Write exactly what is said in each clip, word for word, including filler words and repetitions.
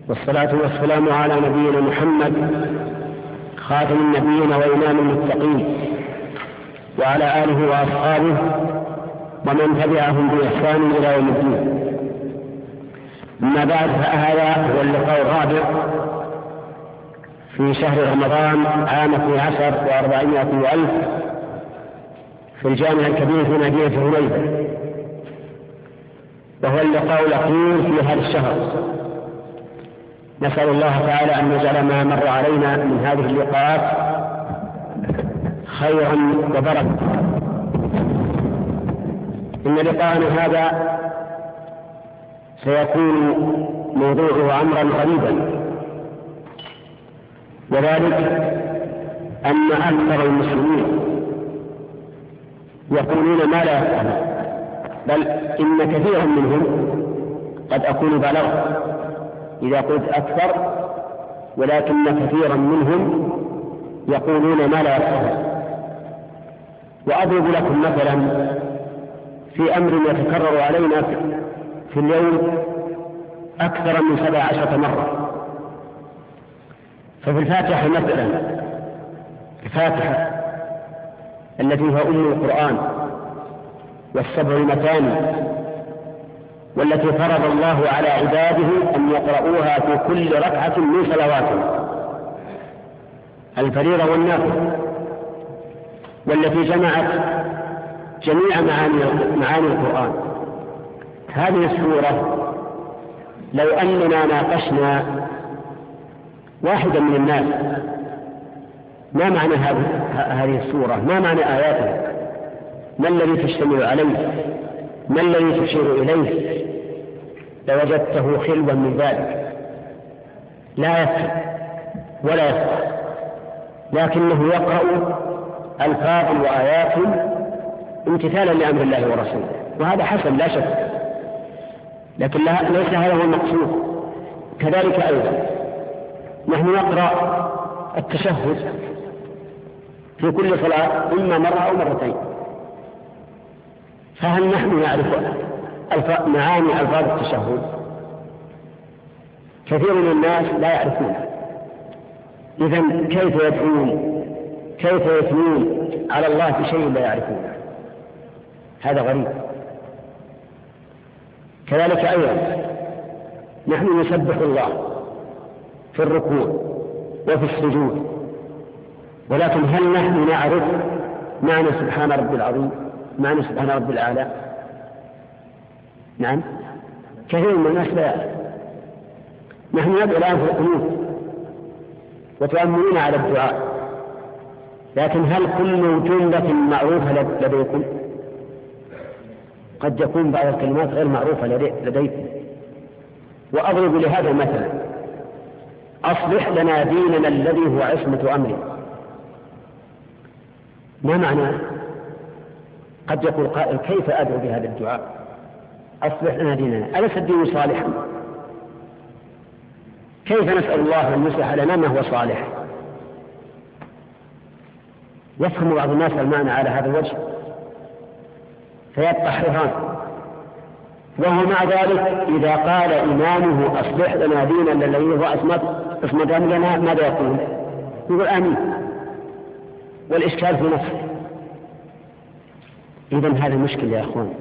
والصلاة والسلام على نبينا محمد خاتم النبيين وإمام المتقين وعلى آله وأصحابه ومن تبعهم بإحسان إلى يوم الدين. أما بعد، فهذا هو اللقاء الرابع في شهر رمضان عام اثني عشر وأربعمائة وألف في الجامع الكبير في مدينة هنيدة، وهو اللقاء الأخير في هذا الشهر. نسأل الله تعالى أن يجعل ما مر علينا من هذه اللقاءات خيرا وبركة. إن لقاءنا هذا سيكون موضوعه أمرا غريبا، وذلك أن أكثر المسلمين يقولون ما لا يفعلون، بل إن كثيرا منهم قد أكون بلغت إذا قلت أكثر، ولكن كثيرا منهم يقولون ما لا يفعلون. وأضرب لكم مثلا في أمر يتكرر علينا في اليوم أكثر من سبع عشرة مرة. ففي الفاتحة مثلا، الفاتحة التي هي أم القرآن والسبع المثاني، والتي فرض الله على عباده أن يقرؤوها في كل ركعة من صلواتهم الفريضة والنافلة، والتي جمعت جميع معاني, معاني القرآن. هذه السورة لو أننا ناقشنا واحدا من الناس ما معنى هذه السورة، ما معنى آياتها، ما الذي تشتمل عليه، ما الذي تشير إليه، لوجدته خلوا من ذلك، لا يفهم ولا يفهم، لكنه يقرأ ألفاظ وآيات امتثالا لأمر الله ورسوله، وهذا حسن لا شك، لكن ليس هذا هو المقصود. كذلك أيضا نحن نقرأ التشهد في كل صلاة إما مرة أو مرتين، فهل نحن نعرف معاني ألفاظ التشهد؟ كثير من الناس لا يعرفون. إذن كيف يدعون، كيف يثنون على الله في شيء لا يعرفونه؟ هذا غريب. كذلك أيضا نحن نسبح الله في الركوع وفي السجود، ولكن هل نحن نعرف معنى سبحان ربي العظيم، معنى سبحان ربي الأعلى؟ نعم، كثير من الناس لا يعرف. نحن ندعو الآن في القنوت وتؤمنون على الدعاء، لكن هل كل جملة معروفة لديكم؟ قد يكون بعض الكلمات غير معروفة لديكم. وأضرب لهذا مثلا: أصلح لنا ديننا الذي هو عصمة أمرنا. ما معناه؟ قد يقول قائل: كيف أدعو بهذا الدعاء؟ أصلح لنا ديننا، أليس الدين صالحا؟ كيف نسأل الله أن يصلح لنا ما هو صالح؟ يفهم بعض الناس المعنى على هذا الوجه فيبقى حيران. وهو مع ذلك إذا قال إمامه أصلح لنا ديننا الذي هو عصمة أمرنا ماذا يقول؟ يقول آمين، والإشكال في نفسه. إذن هذا مشكلة يا أخوان.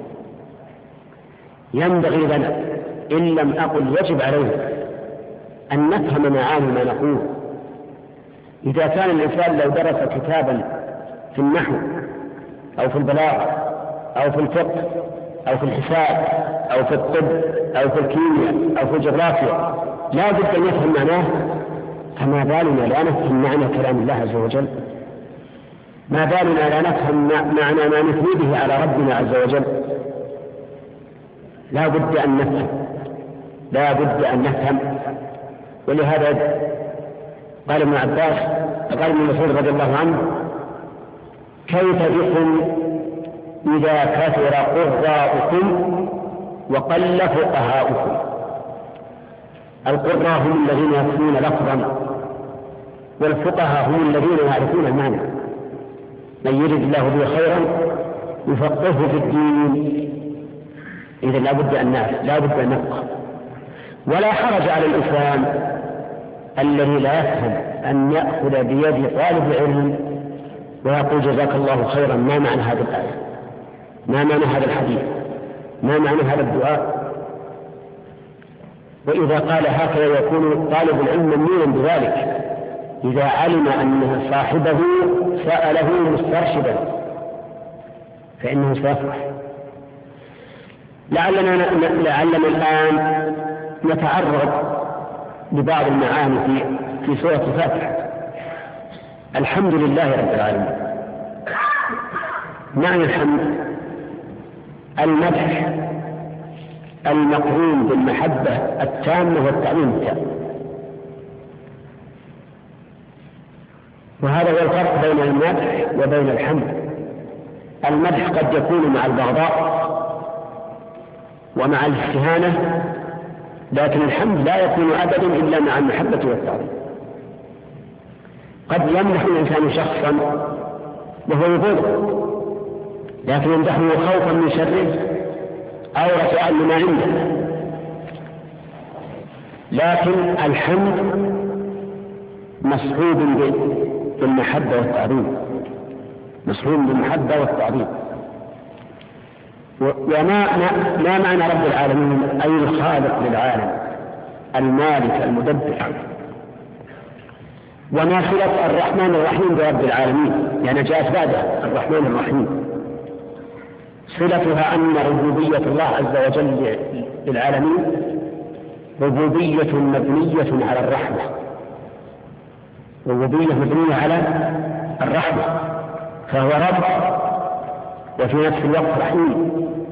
ينبغي لنا إن لم أقل يجب علينا أن نفهم معاني ما نقول. إذا كان الإنسان لو درس كتابا في النحو أو في البلاغة أو في الفقه أو في الحساب أو في الطب أو في الكيمياء أو في الجغرافيا لا بد أن يفهم معناه، فما بالنا لا نفهم معنى كلام الله عز وجل؟ ما بالنا لا نفهم معنى ما نثني به على ربنا عز وجل؟ لا بد أن نفهم، لا بد أن نفهم. ولهذا قال ابن عباس، قال ابن مسعود رضي الله عنه: كيف بكم إذا كثر قراءكم وقل فقهاؤكم؟ القراء هم الذين يفهمون لفظا، والفقهاء هم الذين يعرفون المعنى. من يرد الله به خيرا يفقهه في الدين. إذا لا بد أن نعرف، لا بد أن نفقه. ولا حرج على الإسلام الذي لا يفهم أن يأخذ بيد طالب علم ويقول جزاك الله خيرا، ما معنى هذه الآية، ما معنى هذا الحديث، ما معنى هذا الدعاء. وإذا قال هكذا يكون طالب العلم ممنوعا بذلك إذا علم أن صاحبه سأله مسترشدا فإنه سيفرح. لعلنا, لعلنا الآن نتعرض لبعض المعاني في, في سورة الفاتحة. الحمد لله رب العالمين. معنى الحمد المدح المقرون بالمحبة التامة والتعظيم التام، وهذا هو الفرق بين المدح وبين الحمد. المدح قد يكون مع البغضاء ومع الاستهانة، لكن الحمد لا يكون أبدا إلا مع المحبة والتعظيم. قد يمدح الإنسان شخصا وهو يبغضه لكن يمدحه خوفا من شره أو رجاء لما عنده. لكن الحمد مصحوب بالمحبة والتعظيم، مصحوب بالمحبة والتعظيم. وما ما معنى رب العالمين؟ أي الخالق للعالم، المالك المدبر. وما صلة الرحمن الرحيم برب العالمين؟ يعني جاءت بعدها الرحمن الرحيم. صلتها أن ربوبية الله عز وجل للعالمين ربوبية مبنية على الرحمة، ربوبية مبنية على الرحمة، فهو رب وفي نفس الوقت رحيم.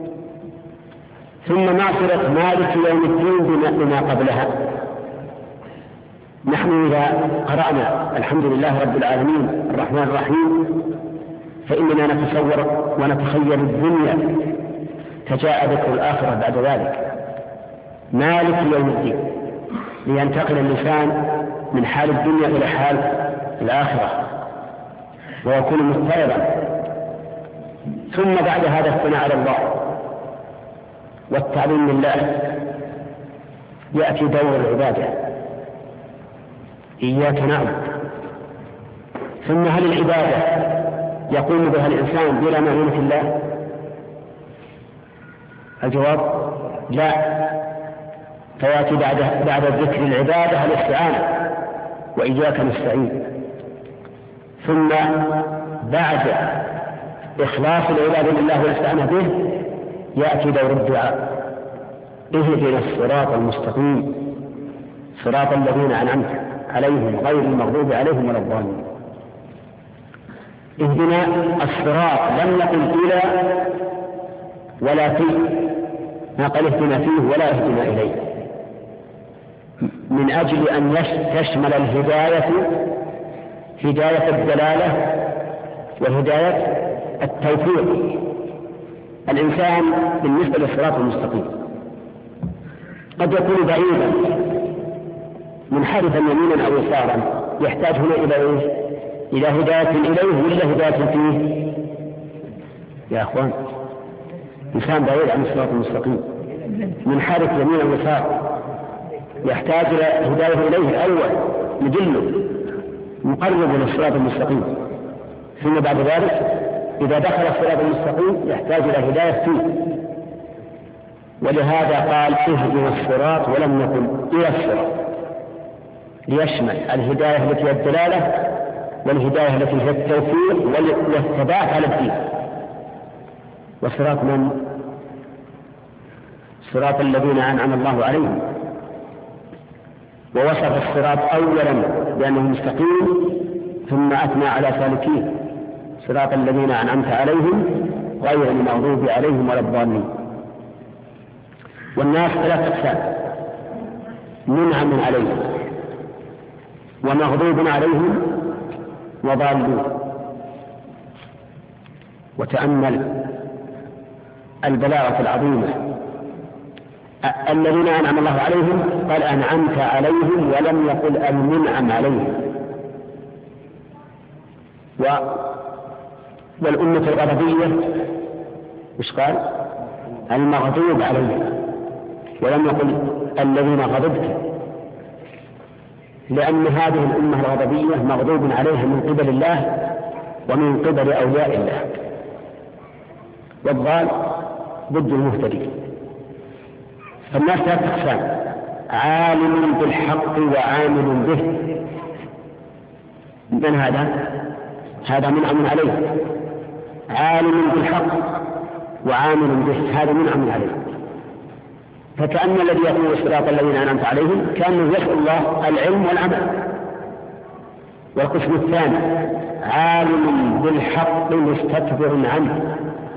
ثم معصرة مالك يوم الدين بما قبلها. نحن إذا قرأنا الحمد لله رب العالمين الرحمن الرحيم فإننا نتصور ونتخيل الدنيا فجاء ذكر الآخرة بعد ذلك. مالك يوم الدين لينتقل الإنسان من حال الدنيا إلى حال الآخرة ويكون مضطربا. ثم بعد هذا الثناء على الله والتعظيم لله يأتي دور العبادة، إياك نعبد. ثم هل العبادة يقوم بها الإنسان بلا معونة الله؟ الجواب لا، فيأتي بعد بعد ذكر العبادة الاستعانة وإياك نستعين. ثم بعد إخلاص العبادة لله والاستعانة به يأتي دور الدعاء، اهدنا الصراط المستقيم صراط الذين أنعمت عليهم غير المغضوب عليهم ولا الضالين. اهدنا الصراط، لم نقل إلى ولا في، ما قال اهدنا فيه ولا اهدنا إليه، من أجل أن تشمل الهداية هداية الدلالة وهداية التوفيق. الإنسان بالنسبة للصراط المستقيم قد يكون بعيدا منحرفا يمينا أو يسارا، يحتاج هنا إلى إيه؟ إلى هداية إليه ولا هداية فيه؟ يا أخوان، إنسان بعيد عن الصراط المستقيم منحرف يمينا أو يسارا يحتاج إلى هداية إليه الأول يدله مقرب للصراط المستقيم. ثم بعد ذلك إذا دخل الصراط المستقيم يحتاج إلى هداية فيه. ولهذا قال اهدنا الصراط ولم نقل إلى الصراط، ليشمل الهداية التي هي الدلالة والهداية التي هي التوفيق والثبات على الدين. وصراط من؟ صراط الذين أنعم الله عليهم. ووصف الصراط أولا بأنه مستقيم ثم أثنى على سالكين صراط الذين أنعمت عليهم غير المغضوب عليهم ولا الضالين. والناس ثلاث أقسام: منعم عليهم ومغضوب عليهم وضالون. وتأمل البلاغة العظيمة، الذين أنعم الله عليهم قال أنعمت عليهم ولم يقل المنعم عليهم. و... والأمة الغربية إيش قال؟ المغضوب عليهم. ولم يقل الذين غضبت، لأن هذه الأمة الغضبية مغضوب عليها من قبل الله ومن قبل أولياء الله، والضال ضد المهتدي. فالناس ثلاثة أقسام: عالم بالحق وعامل به. من هذا؟ هذا منعم عليه. عالم بالحق وعامل به، هذا منعم عليه. فكأن الذي يقول صراط الذين أنعمت عليهم كأنه يسأل الله العلم والعمل. والقسم الثاني: عالم بالحق مستكبر عنه،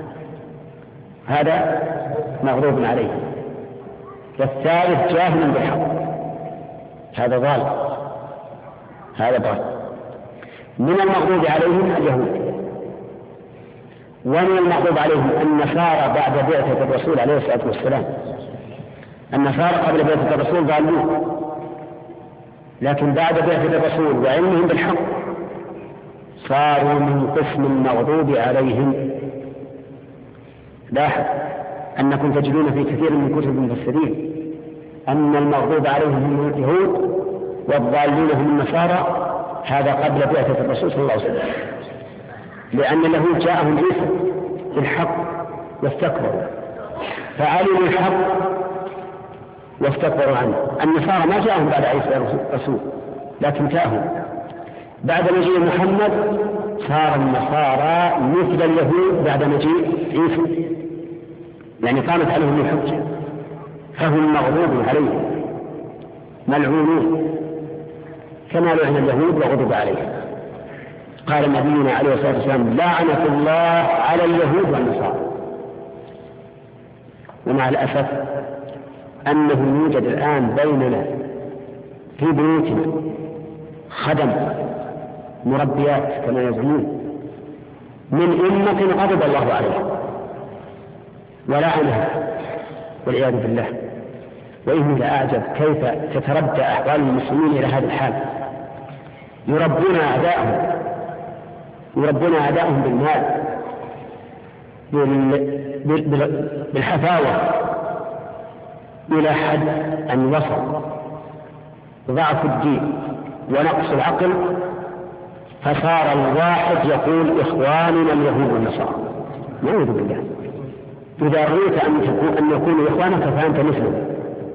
هذا مغضوب عليه. والثالث: جاهل بالحق، هذا ضال، هذا ضال. من المغضوب عليهم اليهود، ومن المغضوب عليهم النصارى بعد بعثة الرسول عليه الصلاة والسلام. النصارى قبل بعثة الرسول ضالون، لكن بعد بعثة الرسول وعلمهم بالحق صاروا من قسم المغضوب عليهم. لاحظ أنكم تجدون في كثير من كتب المفسرين أن المغضوب عليهم هم اليهود والضالين هم النصارى، هذا قبل بعثة الرسول صلى الله عليه وسلم، لأن اليهود جاءهم عيسى بالحق واستكبروا، فعلموا الحق واستكبروا عنه. النصارى ما جاءهم بعد عيسى الرسول، لكن جاءهم بعد مجيء محمد، صار النصارى مثل اليهود بعد مجيء عيسى، يعني قامت عليهم الحجة، فهم مغضوب عليهم ملعونون كما لعن اليهود وغضب عليهم. قال نبينا عليه الصلاة والسلام: لعنة الله على اليهود والنصارى. ومع الأسف أنه يوجد الآن بيننا في بيوتنا خدم مربيات كما يزعمون من أمة غضب الله عليها ولعنها والعياذ بالله. وإني لأعجب كيف تتردى أحوال المسلمين إلى هذا الحال. يربون أعداءهم يربون أعداءهم بالمال بالحفاوة إلى حد أن وصل ضعف الدين ونقص العقل، فصار الواحد يقول إخواننا اليهود والنصارى. نعوذ بالله. إذا رأيت أن تكون أن يكونوا إخوانك فأنت مثلهم،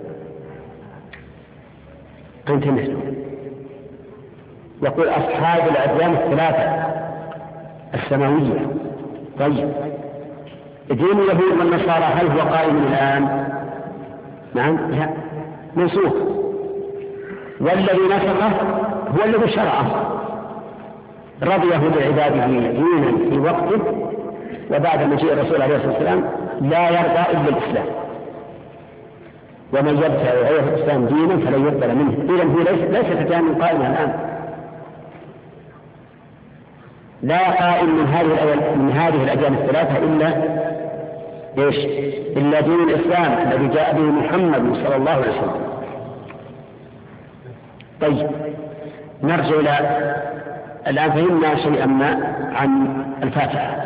أنت مثلهم. يقول أصحاب الأديان الثلاثة السماوية. طيب، دين اليهود والنصارى هل هو قائم الآن؟ نعم، لا، منسوخ. والذي نسخه هو الذي شرعه، رضيه لعباده دينا في وقته، وبعد مجيء الرسول عليه الصلاة والسلام لا يرضى إلا الإسلام، ومن يبتغي غير الإسلام دينا فلن يقبل منه. إذن هي ليست دينا قائمة الآن، لا قائم من هذه من هذه الأديان الثلاثة إلا إيش؟ إلا دين الإسلام الذي جاء به محمد صلى الله عليه وسلم. طيب، نرجع إلى الآن فهمنا شيئا ما عن الفاتحة.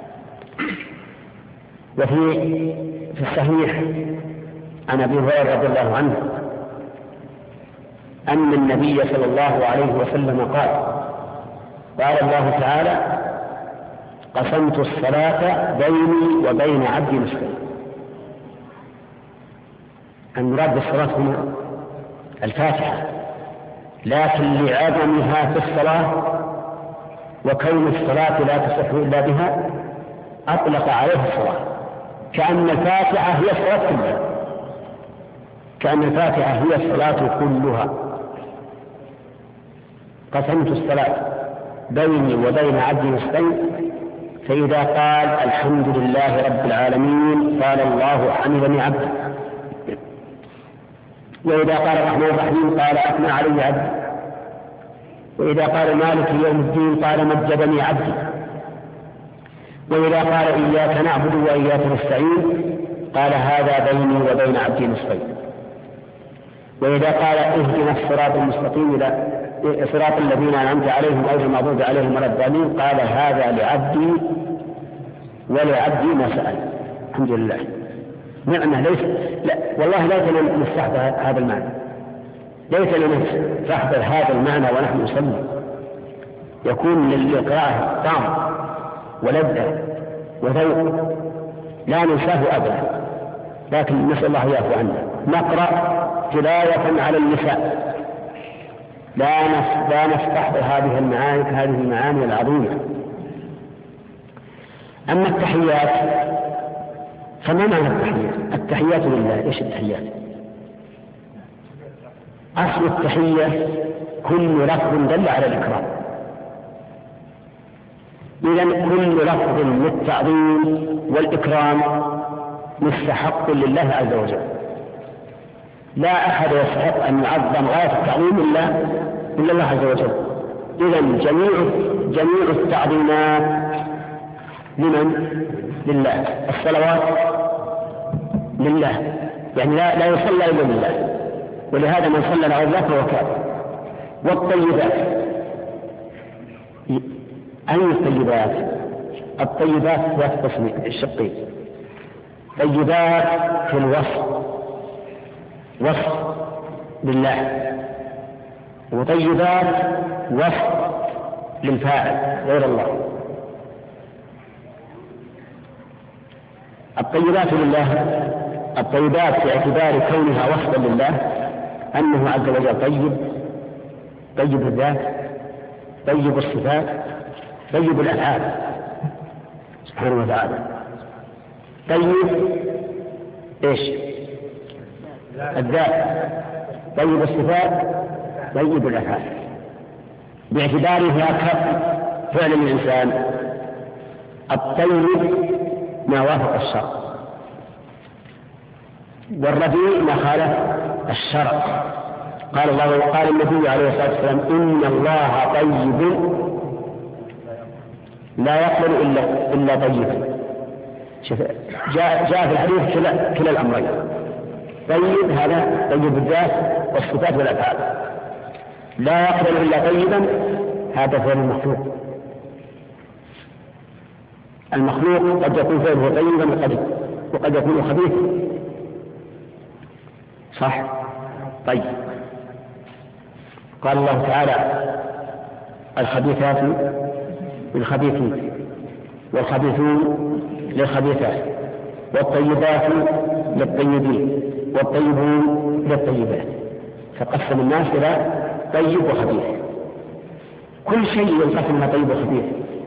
وفي في الصحيح عن أبي هريرة رضي الله عنه أن النبي صلى الله عليه وسلم قال: قال الله تعالى: قسمت الصلاة بيني وبين عبدي نصفين. المراد بالصلاة هنا الفاتحة، لكن لعظمها في الصلاة وكون الصلاة لا تصح إلا بها أطلق عليها الصلاة، كأن الفاتحة هي الصلاة كلها، كأن الفاتحة هي الصلاة كلها. قسمت الصلاة بيني وبين عبدي نصفين، فإذا قال الحمد لله رب العالمين قال الله حمدني عبدي، وإذا قال الرحمن الرحيم قال أثنى علي عبدي، وإذا قال مالك يوم الدين قال مجدني عبدي، وإذا قال إياك نعبد وإياك نستعين قال هذا بيني وبين عبدي نصفين، وإذا قال اهدنا الصراط المستقيم إلى صراط الذين أنعمت عليهم غير المغضوب عليهم ولا الضالين قال هذا لعبدي ولعبدي ما سأل. الحمد لله. نعمة ليس لا والله ليتنا نستحضر هذا المعنى، ليتنا نستحضر هذا المعنى ونحن نصلي، يكون للقراءة طعم ولذة وذوق لا ننساه أبدا، لكن نسأل الله يعفو عنا. نقرأ تلاوة على النساء، لا لا نستحضر هذه المعاني هذه المعاني العظيمة. أما التحيات فما معنى التحيات؟ التحيات لله. إيش التحيات؟ أصل التحية كل لفظ دل على الإكرام، إذن كل لفظ للتعظيم والإكرام مستحق لله عز وجل، لا أحد يستحق أن يعظم غاية التعظيم إلا إلا الله عز وجل. إذن جميع جميع التعظيمات لمن؟ لله. الصلوات لله، يعني لا, لا يصلى إلا لله، ولهذا من صلى لغير الله فهو كافر. والطيبات، أي الطيبات؟ الطيبات ذات قسم الشقين، طيبات في الوصف وصف لله، وطيبات وصف للفاعل غير الله. الطيبات لله، الطيبات باعتبار كونها وصفا لله أنه عز وجل طيب، طيب الذات، طيب الصفات، طيب الأفعال سبحانه وتعالى. طيب إيش؟ الذات، طيب الصفات، طيب الأفعال، باعتبارها كفعل الإنسان. الطيب ما وافق الشرع، والرديء ما خالف الشرع. قال الله وقال النبي عليه الصلاة والسلام إن الله طيب لا يقبل إلا, إلا طيبا. جاء, جاء في الحديث كلا, كلا الأمرين، طيب هذا طيب الذات والصفات والأفعال، لا يقبل إلا طيبا هذا فعل المخلوق. المخلوق قد يكون فعله طيبا وقد, وقد يكون خبيثا، صح؟ طيب قال الله تعالى الخبيثات للخبيثين والخبيثون للخبيثات والطيبات للطيبين والطيبون للطيبات، فقسم الناس إلى طيب وخبيث. كل شيء ينقسم إلى طيب وخبيث.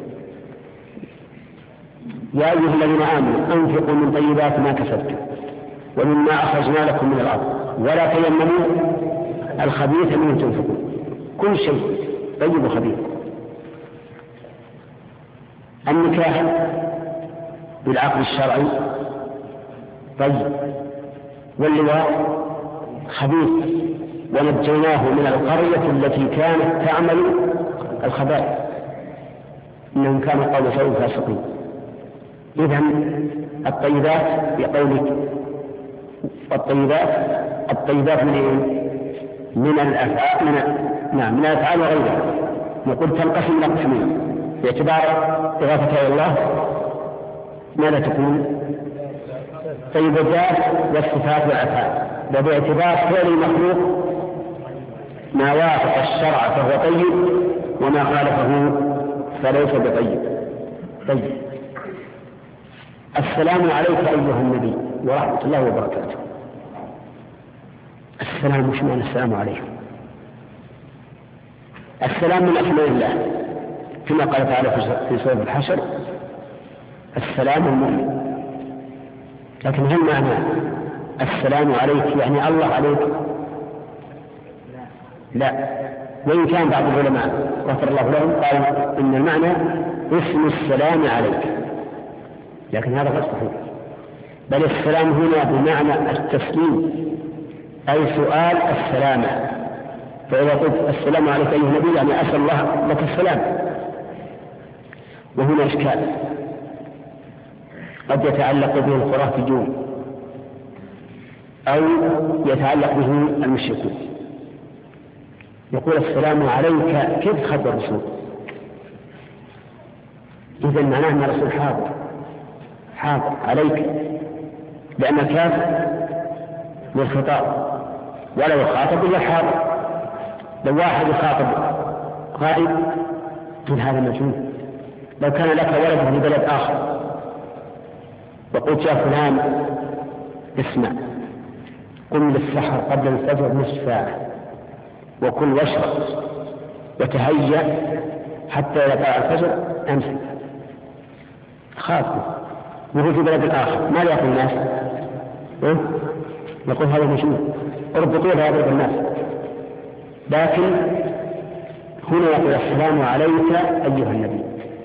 يا أيها الذين آمنوا أنفقوا من طيبات ما كسبتم ومما أخرجنا لكم من الأرض ولا تيمموا الخبيث منه تنفقون. كل شيء طيب وخبيث. النكاح بالعقد الشرعي طيب، واللواء خبيث، ونجيناه من القرية التي كانت تعمل الخبائث إنهم كانوا قوم سوء فاسقين. إذن الطيبات بقولك الطيبات الطيبات من إيه؟ من الأفعال، من نعم من الأفعال وغيرها. نقول تنقسم إلى قسمين باعتبار إضافتها إلى الله. ماذا تكون؟ طيب الذات والصفات والأفعال، وباعتبار فعل المخلوق ما وافق الشرع فهو طيب وما خالفه فليس بطيب. طيب السلام عليك أيها النبي ورحمة الله وبركاته. السلام مش معنى السلام عليكم؟ السلام من أسماء الله كما قال تعالى في سورة الحشر السلام المؤمن. لكن هل معنى السلام عليك يعني الله عليك؟ لا، وإن كان بعض العلماء غفر الله لهم قالوا إن المعنى اسم السلام عليك، لكن هذا غير صحيح، بل السلام هنا بمعنى التسليم أي سؤال السلامة. فإذا قلت السلام عليك أيها النبي يعني أسأل الله لك السلام. وهنا إشكال قد يتعلق به الخرافيون أو يتعلق به المشركون. يقول السلام عليك كيف خبر الرسول؟ إذن معناه أن الرسول حاضر حاضر عليك. لأن الكاف للخطاب ولا يخاطب إلا حاضر. لو واحد يخاطب غائب تقول هذا مجنون. لو كان لك ولد في بلد آخر وقلت يا فلان اسمع، قم للسحر قبل الفجر نصف ساعة وكل واشرب وتهيأ حتى يطلع الفجر أمسك، خاطبه وهو في بلد آخر، ماذا يقول الناس؟ إيه؟ يقول هذا مجنون، اربطوا هذا الناس. لكن هنا يقول السلام عليك أيها النبي.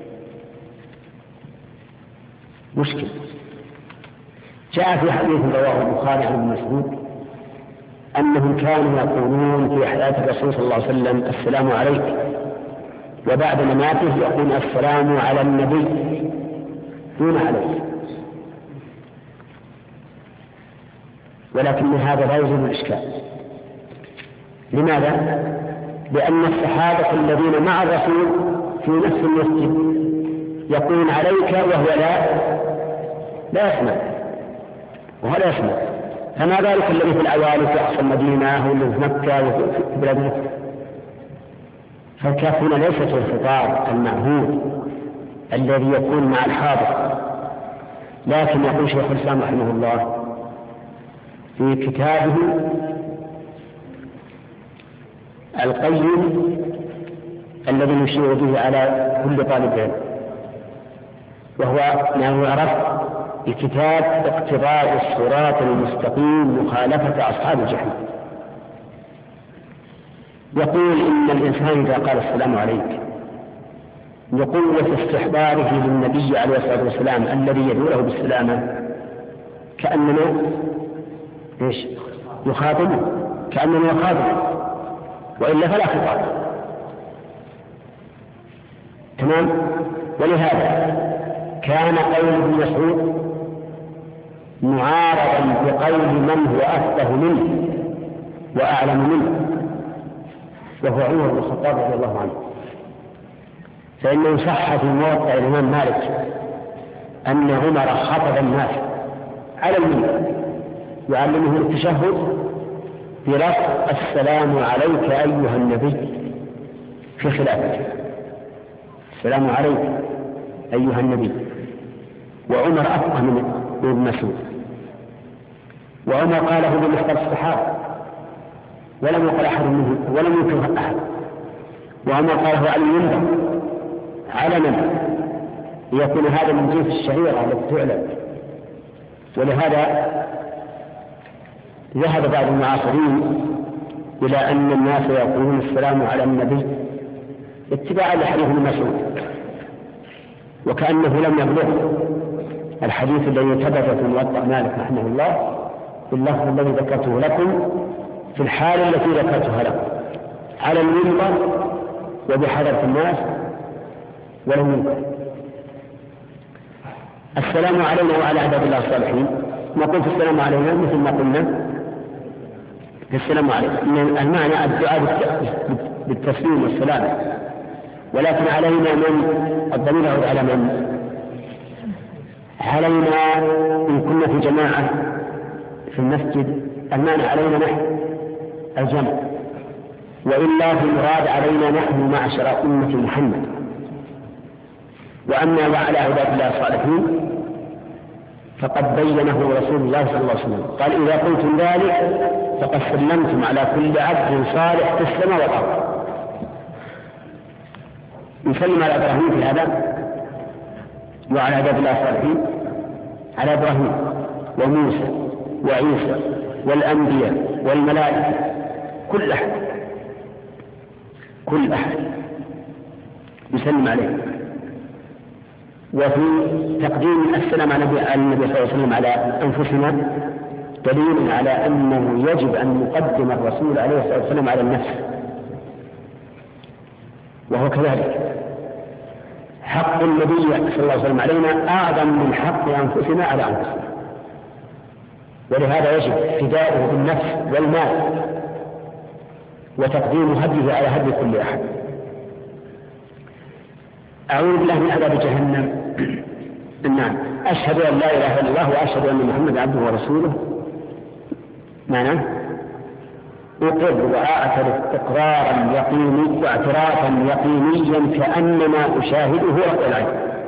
مشكل. جاء في حديث رواه البخاري عن ابن مسعود أنهم كانوا يقولون في حياة الرسول صلى الله عليه وسلم السلام عليك، وبعد مماته يقول السلام على النبي دون عليك. ولكن هذا لا يزيل الإشكال. لماذا؟ لأن الصحابة الذين مع الرسول في نفس المسجد يقولون عليك وهو لا لا يسمع، وهو لا يسمع، فما بالك الذي في العوالي في أقصى المدينة والذي في مكة وفي بلاد مكة؟ فالكاف هنا ليست الخطاب المعهود الذي يكون مع الحاضر. لكن يقول شيخ الإسلام رحمه الله في كتابه القيم الذي يشير به على كل طالب علم، وهو ما يعرف بكتاب اقتضاء الصراط المستقيم مخالفة أصحاب الجحيم، يقول إن الإنسان إذا قال السلام عليك لقوة استحضاره للنبي عليه الصلاة والسلام الذي يدعو له بالسلامة كأننا إيش؟ يخاطبه، كأننا يخاطبه، وإلا فلا خطاب. تمام. ولهذا كان قول ابن مسعود معارضا بقول من هو أفقه منه وأعلم منه، وهو عمر بن الخطاب رضي الله عنه. فإنه صح في موطأ الإمام مالك أن عمر خطب الناس على المنبر يعلمه التشهد برفع السلام عليك أيها النبي في خلافته. السلام عليك أيها النبي. وعمر أفقه من ابن مسعود، وعمر قاله بمحضر الصحابة ولم يقل أحد منه ولم ينكره أحد، وعمر قاله على المنبر علنا ليكون هذا من جنس الشعيرة التي تعلن. ولهذا ذهب بعض المعاصرين إلى أن الناس يقولون السلام على النبي اتباعا لحديث ابن مسعود، وكأنه لم يبلغ الحديث الذي ثبت في موطأ مالك رحمه الله باللفظ الذي ذكرته لكم في الحال التي ذكرتها لكم على المنبر وبحضرة الناس ولم ينكر. السلام علينا وعلى عباد الله الصالحين، نقول في السلام علينا مثل ما قلنا في السلام عليكم، إن المعنى الدعاء بالتسليم والسلام، ولكن علينا من الضمير يعود على من؟ علينا إن كنا في جماعة في المسجد المعنى علينا نحن الجمع، وإلا في المراد علينا نحن معشر أمة محمد. وأما وعلى عباد الله الصالحين فقد بينه رسول الله صلى الله عليه وسلم، قال إذا قلتم ذلك فقد سلمتم على كل عبد صالح في السماء والأرض. نسلم على إبراهيم في هذا وعلى عباد الله الصالحين، على إبراهيم وموسى وعيسى والأنبياء والملائكة، كل أحد كل أحد يسلم عليه. وفي تقديم السلام على النبي صلى الله عليه وسلم على أنفسنا دليل على أنه يجب أن نقدم الرسول عليه الصلاة والسلام على النفس، وهو كذلك حق النبي صلى الله عليه وسلم علينا أعظم من حق أنفسنا على أنفسنا، ولهذا يجب فداؤه بالنفس والمال وتقديم هديه على هدي كل أحد. أعوذ بالله من عذاب جهنم نعم، أشهد أن لا إله إلا الله وأشهد أن محمدا عبده ورسوله معناه أقر وأعترف إقرارا يقيني واعترافا يقينيا كأنما أشاهده رأي العين.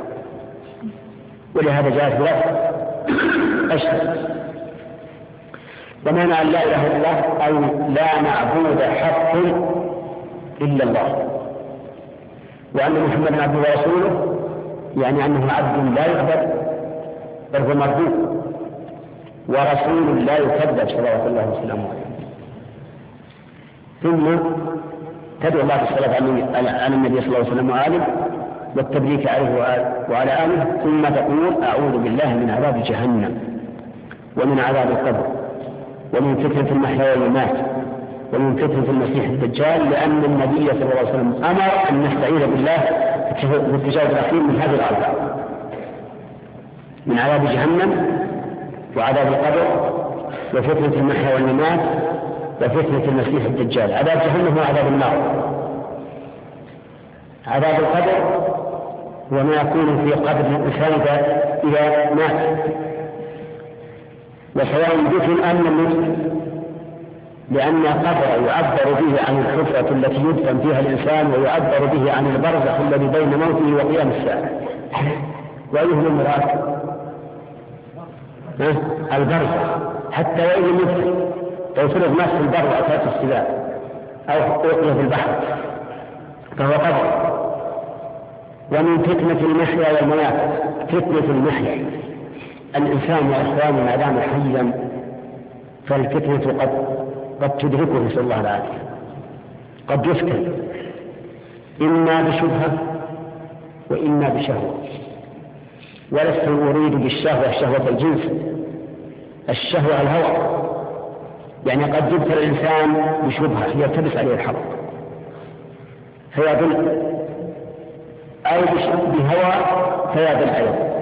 ولهذا جاء في لفظ أشهد. ومعنى أن لا إله إلا الله أو لا معبود حق إلا الله، وأن محمدا عبده ورسوله يعني أنه عبد لا يقبل بل هو مربوط، ورسول لا يكذب صلوات الله وسلامه عليه. ثم تدعو الله بالصلاة على النبي صلى الله عليه وسلم وآله والتبريك عليه وعلى آله، ثم تقول أعوذ بالله من عذاب جهنم ومن عذاب القبر ومن فتنة المحيا والممات ومن فتنة المسيح الدجال، لأن النبي صلى الله عليه وسلم أمر أن نستعيذ بالله في التجاوز الأخير من هذه الأربعة: من عذاب جهنم وعذاب القبر وفتنة المحيا والممات وفتنة المسيح الدجال. عذاب جهنم هو عذاب النار. عذاب القبر وما يكون في قبر الإنسان إذا مات، وسواء دفن أم لم يدفن، لأن القبر يعبر به عن الحفرة التي يدفن فيها الإنسان، ويعبر به عن البرزخ الذي بين موته وقيام الساعة. وأيهما المراد؟ البرزخ، حتى وإن لم يدفن لو فرض نفس البر وأتت السباع أو ألقي في البحر فهو قبر. ومن فتنة المحيا والممات، فتنة المحيا الإنسان يا إخواني ما دام حيا فالفتنة قد قد تدركه، نسأل الله العافية، قد يفتن إما بشبهة وإما بشهوة. ولست أريد بالشهوة شهوة الجنس، الشهوة الهوى، يعني قد يبتل الإنسان بشبهة يلتبس عليه الحق فيضل، أو بهوى فيضل أيضا.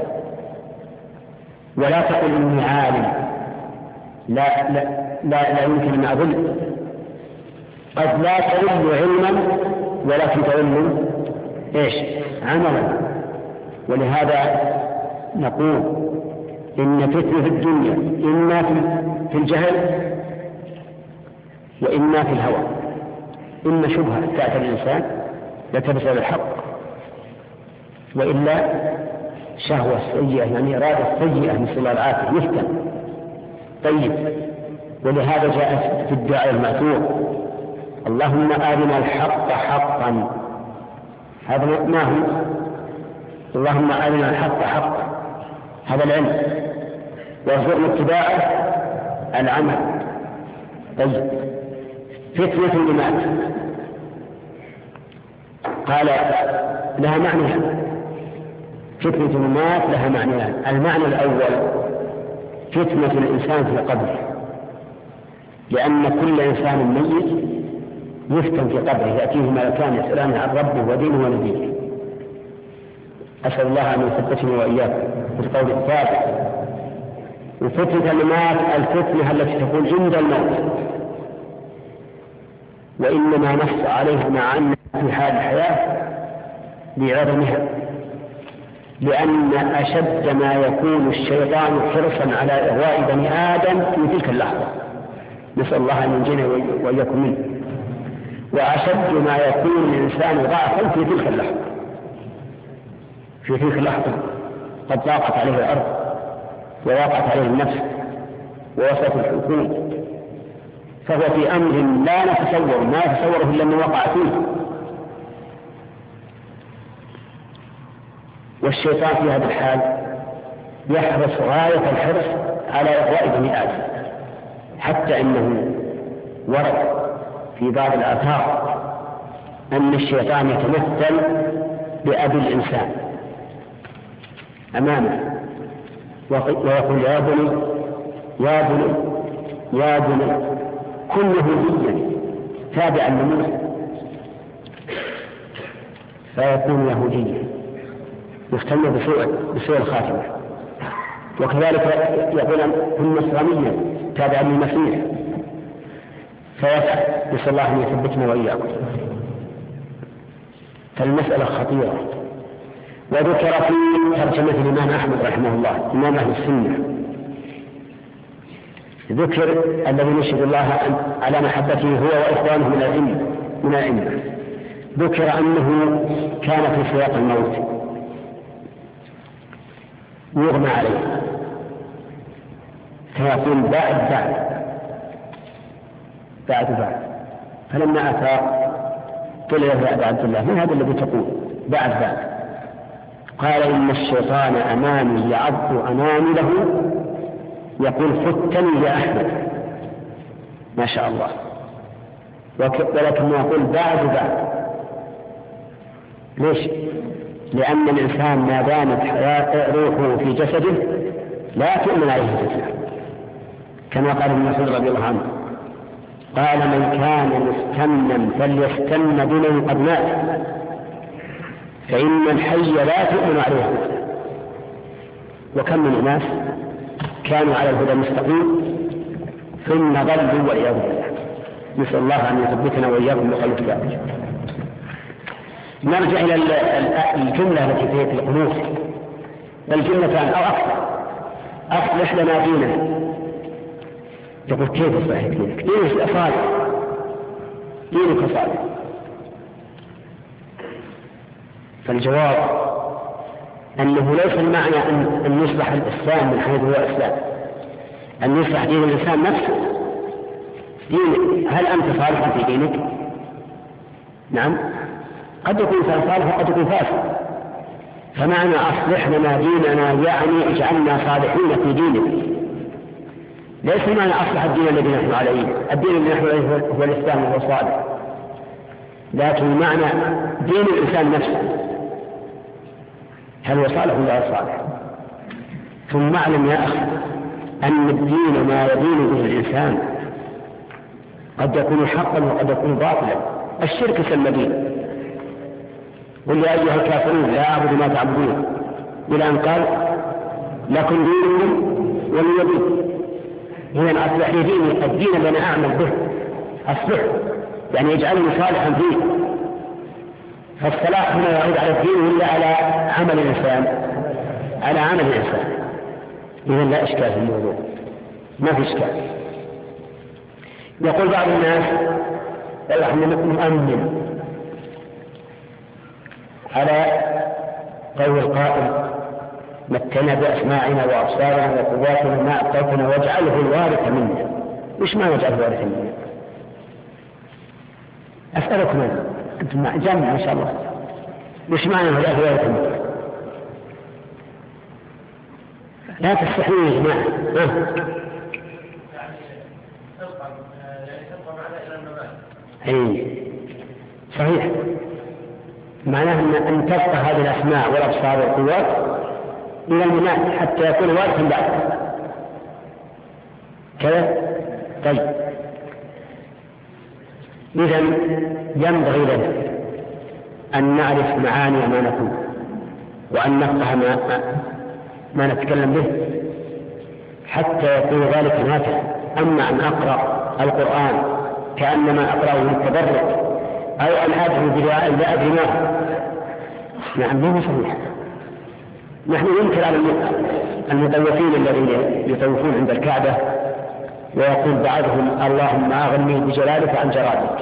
ولا تقل إني عالم، لا لا لا, لا يمكن أن أضل. قد لا تضل علما ولكن تضل إيش؟ عملا. ولهذا نقول إن فتنة في الدنيا إما في الجهل وإما في الهوى. إما شبهة تأتي الإنسان يلتبس على الحق، وإلا شهوة سيئة يعني إرادة سيئة نسأل الله العافية يفتن. طيب، ولهذا جاء في الدعاء المأثور اللهم آرنا الحق حقا. هذا ما هو؟ اللهم آرنا الحق حقا، هذا العلم، وارزقنا اتباعه العمل. طيب، فتنة الممات قال لها معنى، فتنة الممات لها معنيان. المعنى الأول فتنة الإنسان في قبره، لأن كل إنسان ميت يفتن في قبره، يأتيه ملكان يسألان عن ربه ودينه ونبيه. أسأل الله أن يثبتني وإياكم بالقول الثابت. وفتنة الممات الفتنة التي تكون عند الموت، وإنما نص عليها مع أن في حال الحياة بعظمها، لأن أشد ما يكون الشيطان حرصا على إغواء بني آدم في تلك اللحظة، نسأل الله أن ينجينا وإياكم منه. وأشد ما يكون الإنسان ضعفا في تلك اللحظة، في تلك اللحظة قد ضاقت عليه الأرض وواقعت عليه النفس ووصلت الحكومة، فهو في أمر لا نتصور ما يتصوره إلا من وقع فيه. والشيطان في هذا الحال يحرص غاية الحرص على إغواء بني آدم، حتى إنه ورد في بعض الآثار أن الشيطان يتمثل بأبي الإنسان أمامه ويقول يا بني يا بني يا بني، كن يهوديا تابعا لموسى فيكون يهوديا يختم بسوء الخاتمة. وكذلك يقول كن نصرانيا تابعا للمسيح فيفعل. نسأل الله أن يثبتنا وإياكم. فالمسألة خطيرة، وذكر في ترجمة الإمام أحمد رحمه الله إمام أهل السنة، ذكر الذي يشهد الله على محبته هو وإخوانه من الأئمة من الأئمة ذكر أنه كان في سياق الموت يغمى عليه فيقول بعد بعد بعد بعد فلما أتى قل يا عبد الله من هذا الذي تقول بعد بعد؟ قال إن الشيطان أمامي يعض أنامله يقول فتني يا أحمد ما شاء الله، ولكن يقول بعد بعد. ليش؟ لأن الإنسان ما دامت روحه في جسده لا تؤمن عليه الفتنة، كما قال ابن مسعود رضي الله عنه قال من كان مستمنا فليستن بمن قد مات فإن الحي لا تؤمن عليه الفتنة. وكم من الناس كانوا على الهدى المستقيم ثم ضلوا والعياذ بالله، نسأل الله أن يثبتنا وإياكم بخير ذلك. نرجع إلى الجملة التي في القنوت، الجملتان أو أكثر. أصلح لنا ديننا. يقول كيف أصلح دينك؟ دينك صالح، دينك صالح. فالجواب أنه ليس المعنى أن يصلح الإسلام من حيث هو الإسلام، أن يصلح دين الإنسان نفسه. دين هل أنت صالح في دينك؟ نعم، قد يكون صالح وقد يكون فاسد. فمعنى أصلح لنا ديننا يعني اجعلنا صالحين في دينك، ليس معنى أصلح الدين الذي نحن عليه. الدين الذي نحن عليه هو الإسلام وهو صالح، لكن معنى دين الإنسان نفسه هل هو صالح ولا صالح. ثم اعلم يا أخي أن الدين ما يدين به الإنسان قد يكون حقا وقد يكون باطلا. الشرك كالمدين، قل يا أيها الكافرون لا أعبد ما تعبدون، إلى أن قال لكم دينكم ولي دين. هنا أصلح لي ديني، الدين الذي أنا أعمل به أصلح يعني يجعلني صالحا فيه. فالصلاح هنا يعود على الدين ولا على عمل الإنسان؟ على عمل الإنسان. إذا لا إشكال في الموضوع، ما في إشكال. يقول بعض الناس نحن نؤمن على قول القائل متنا بأسماعنا وأبصارنا وقواتنا ما أبقيتنا واجعله الوارث منا. وش ما يجعله الوارث منا؟ أسألكم أنا، أنتم جامعة ما شاء الله، وش معنى هذا الوارث منا؟ لا تستحيون يا جماعة. أي صحيح، معناه أن تبقى هذه الأسماء والأبصار والقوات إلى الممات حتى يكون وارثا بعد كذا. طيب، إذن ينبغي لنا أن نعرف معاني ما نقول وأن نفقه ما, ما نتكلم به حتى يكون ذلك نافعا. أما أن أقرأ القرآن كأنما أقرأه للتبرك أو أن أدعو بدعاء لا أدري ما، نعم ما هو صحيح. نحن ننكر على المطوفين الذين يطوفون عند الكعبة ويقول بعضهم اللهم أغني بجلالك عن جرامك،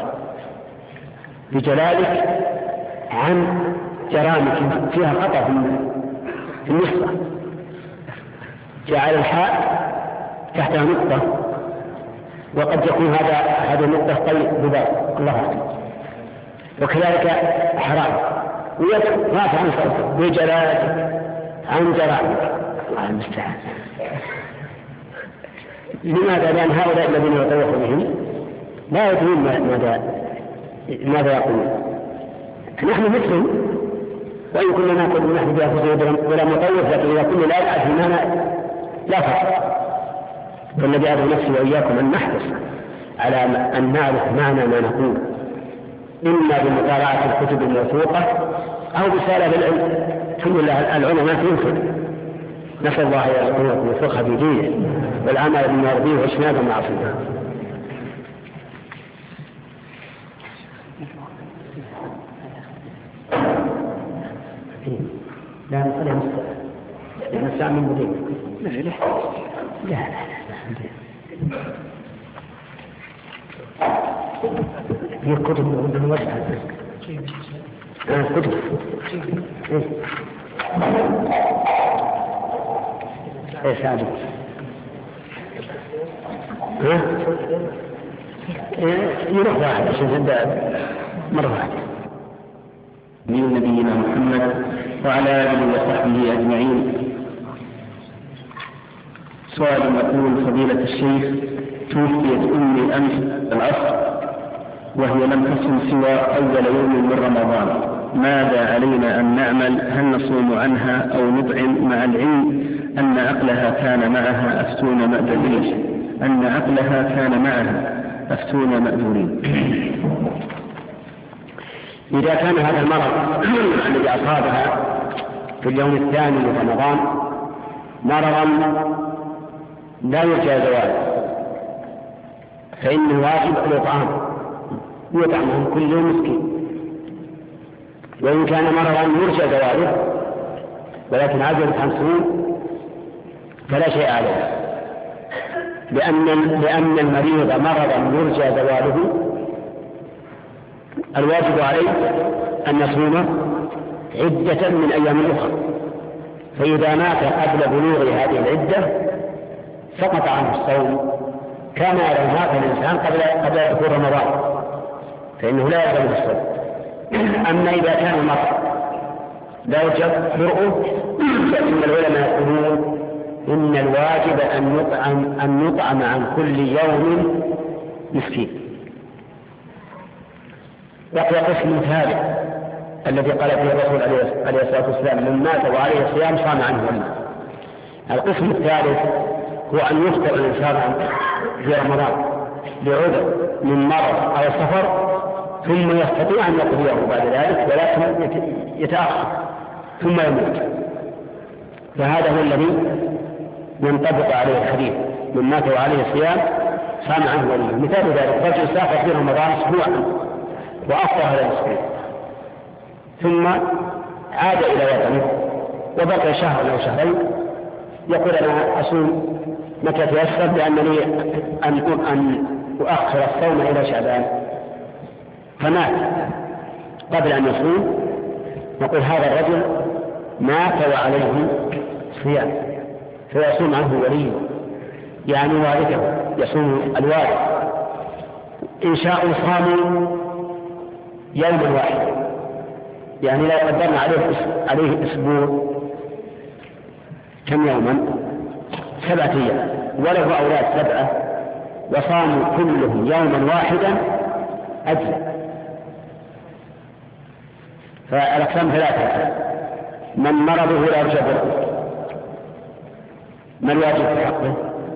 بجلالك عن جرامك، فيها خطأ في النسخة، جعل الحاء تحتها نقطة وقد يكون هذا هذه النقطة طيب بباب الله أعلم. وكذلك حرام ويدعو رافع عن صوته بجلالك عن جرامك، الله المستعان. لماذا؟ لأن هؤلاء الذين يطوف بهم لا يدرون ماذا ماذا يقولون. نحن مثلهم، وإن كنا نقول نحن بأنفسنا ولا مطوف، لكن إذا كنا لا نعرف ماذا لا فرق. فالذي أدعو نفسي وإياكم أن نحرص على أن نعرف معنى ما نقول، إما بمطالعة الكتب الموثوقة أو بسالة العلم. الحمد لله العلماء تنفذ، نسأل الله يرزقنا الفقه في دينه والعمل بما يرضيه واجتناب معصيته. لا نصلي مستقبل لأن الساعة من بدين. لا لا لا لا هي كتب من الوجه آه كتب إيه إيه سعد ها يروح واحد عشان تبدأ مرة واحدة. من نبينا محمد وعلى آله وصحبه أجمعين. سؤال يقول: فضيلة الشيخ، توفيت أمي أمس العصر وهي لم تصم سوى أول يوم من رمضان، ماذا علينا أن نعمل؟ هل نصوم عنها أو نطعم؟ مع العلم أن عقلها كان معها أفتون مأجورين أن عقلها كان معها أفتون مأجورين. إذا كان هذا المرض الذي أصابها في اليوم الثاني من رمضان مرضا لا يرجى زواله فإنه واجب الإطعام يطعم عن كل يوم مسكين. وإن كان مرضا يرجى زواله ولكن عجزت عن صوم فلا شيء عليه، لأن لأن المريض مرضا يرجى زواله الواجب عليه أن يصوم عدة من أيام أخرى، فإذا مات قبل بلوغ هذه العدة سقط عنه الصوم كما لو مات الإنسان قبل قبل دخول رمضان فإنه لا يلزم الصوم. أما إذا كان المرض لا يوجد برؤه فإن العلماء يقولون إن الواجب أن يطعم أن يطعم عن كل يوم مسكين. بقي قسم ثالث الذي قال فيه الرسول عليه الصلاة والسلام: من مات وعليه صيام صام عنه وليه. القسم الثالث هو أن يفطر الإنسان في رمضان لعذر من مرض أو سفر ثم يستطيع أن يقضيه بعد ذلك ولكن يتأخر ثم يموت، فهذا هو الذي ينطبق عليه الحديث: من مات وعليه صيام صام عنه وليه. مثال ذلك: رجل سافر في رمضان أسبوعا وأفطر هذا المسكين ثم عاد إلى وطنه وبقي شهر أو شهرين يقول: أنا أصوم متى تيسر لأنني أن أن أؤخر الصوم إلى شعبان، فمات قبل أن يصوم، نقول هذا الرجل مات وعليه صيام فيصوم عنه وليه، يعني والده يصوم الوالد. إن شاءوا صاموا يوما واحدا، يعني لو قدرنا عليه عليه أسبوع كم يوما؟ سبعة أيام، وله أولاد سبعة وصاموا كلهم يوما واحدا أجزاء. فالأقسام ثلاثة: من مرضه لا يرجى برؤه، ما الواجب في حقه؟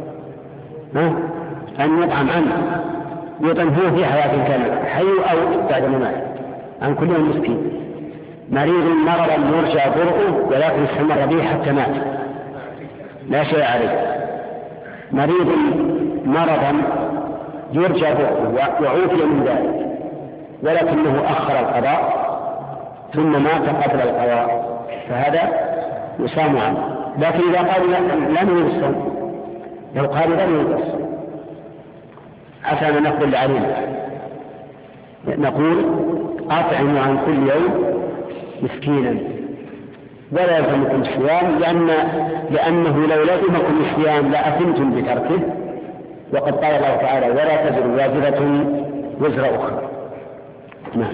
أن يطعم عنه يطعمه في حياة كان حي أو بعد ممات عن كل يوم مسكين. مريض مرضا يرجى برؤه ولكن استمر به حتى مات لا شيء عليه. مريض مرضا يرجى برؤه وعوفي من ذلك ولكنه أخر القضاء ثم مات قبل القضاء فهذا يصام عنه. لكن إذا قال لم يصم، لو قال لم يصم عسى أن نقبل علينا، نقول: أطعم عن كل يوم مسكينا ولا يلزمكم الصيام، لأن لأنه لو لزمكم الصيام لأثمتم بتركه، وقد قال الله تعالى: ولا تزر وازرة وزر أخرى. نعم.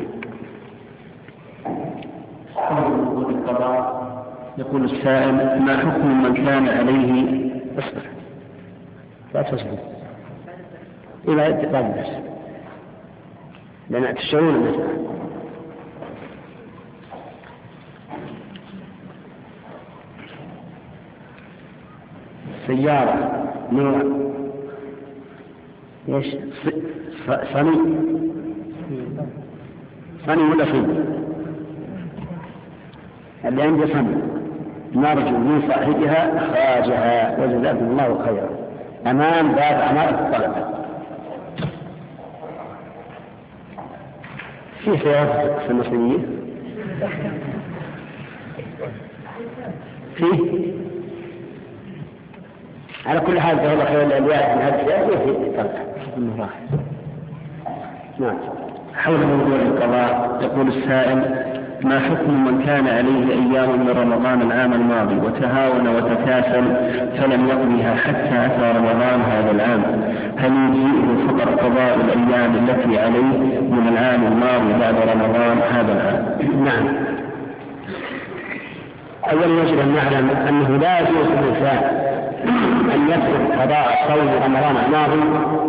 يقول السائل: ما حكم من كان عليه اصبر لا تصبر إلى اتقاد الناس لأن تشعرون المسألة. سيارة نوع ايش؟ صني صني ولا صني؟ اللي عندي صني، نرجو من صاحبها إخراجها وجزاكم الله خيرا أمام باب عمارة الطلبة. في سيارات في المصريين فيه على كل حال جزاه الله خير الواحد من هذا الشيء وفي ترجع. نعم. حول موضوع القضاء يقول السائل: ما حكم من كان عليه أيام من رمضان العام الماضي وتهاون وتكاسل فلم يقضيها حتى أتى رمضان هذا العام، هل يجزئه فقط قضاء الأيام التي عليه من العام الماضي بعد رمضان هذا العام؟ نعم. أولا يجب أن نعلم أنه لا يجوز للإنسان أن يترك قضاء صوم رمضان الماضي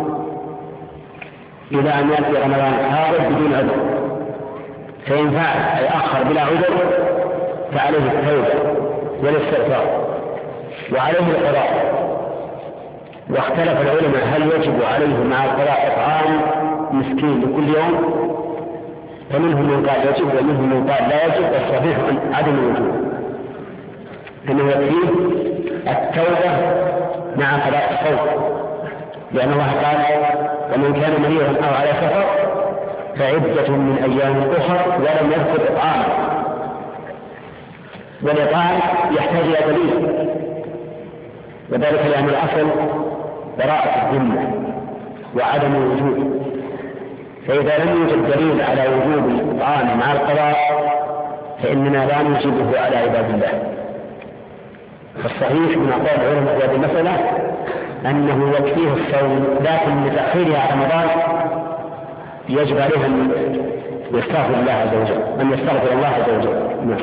إلى أن يأتي رمضان الحاضر بدون عذر، فإن فعل أي أخر بلا عذر فعليه التوبة والاستغفار وعليه القضاء. واختلف العلماء هل يجب عليه مع القضاء إطعام مسكين لكل يوم، فمنهم من قال يجب ومنهم من قال لا يجب، والصحيح عدم الوجوب، أنه يكفيه التوبة مع قضاء الصوم، لأن الله قال: ومن كان مريضا أو على سفر فعدة من أيام أخر، ولم يذكر إطعام، والإطعام يحتاج إلى دليل، وذلك لأن الأصل براءة الذمة وعدم الوجوب، فإذا لم يوجد دليل على وجوب الإطعام مع القضاء فإننا لا نوجبه على عباد الله. فالصحيح من أقوال العلماء في هذه المسألة أنه يكفيه الصوم، لكن لتأخيرها على رمضان يجب عليه أن يستغفر الله عز وجل، أن يستغفر الله عز وجل. نعم.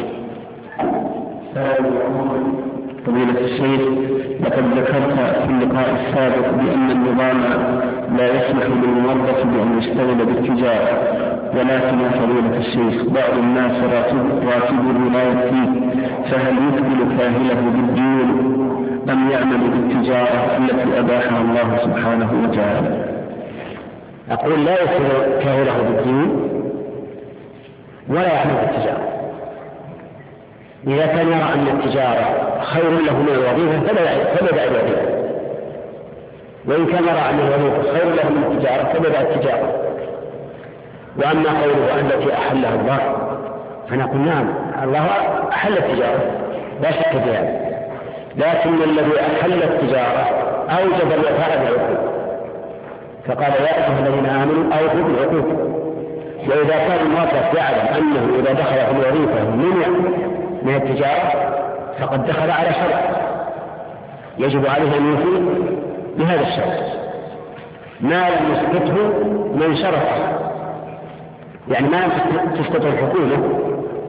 فضيلة الشيخ، لقد ذكرت في اللقاء السابق بأن النظام لا يسمح للموظف بأن يشتغل بالتجارة، ولكن يا فضيلة الشيخ بعض الناس راتبه لا يكفيه، فهل يكمل كاهله بالدين أم يعمل بالتجارة التي أباحها الله سبحانه وتعالى؟ أقول لا يكمل كاهله بالدين ولا يعمل بالتجارة. إذا كان يرى أن التجارة خير له من الوظيفة فبدأ الوظيفة، وإن كان يرى أن الوظيفة خير له من التجارة فبدأ التجارة. وأما قوله التي أحلها الله فنقول نعم، الله أحل التجارة لا شك في هذا، لكن الذي أحل التجارة أوجب الوفاء بالعقود، فقال: يا أيها الذين آمنوا أوفوا بالعقود. وإذا كان الموظف يعلم أنه إذا دخل في الوظيفة منع من التجارة فقد دخل على شرط، يجب عليه أن يوفي بهذا الشرط، ما لم يسقطه من شرطه، يعني ما تسقط الحكومة.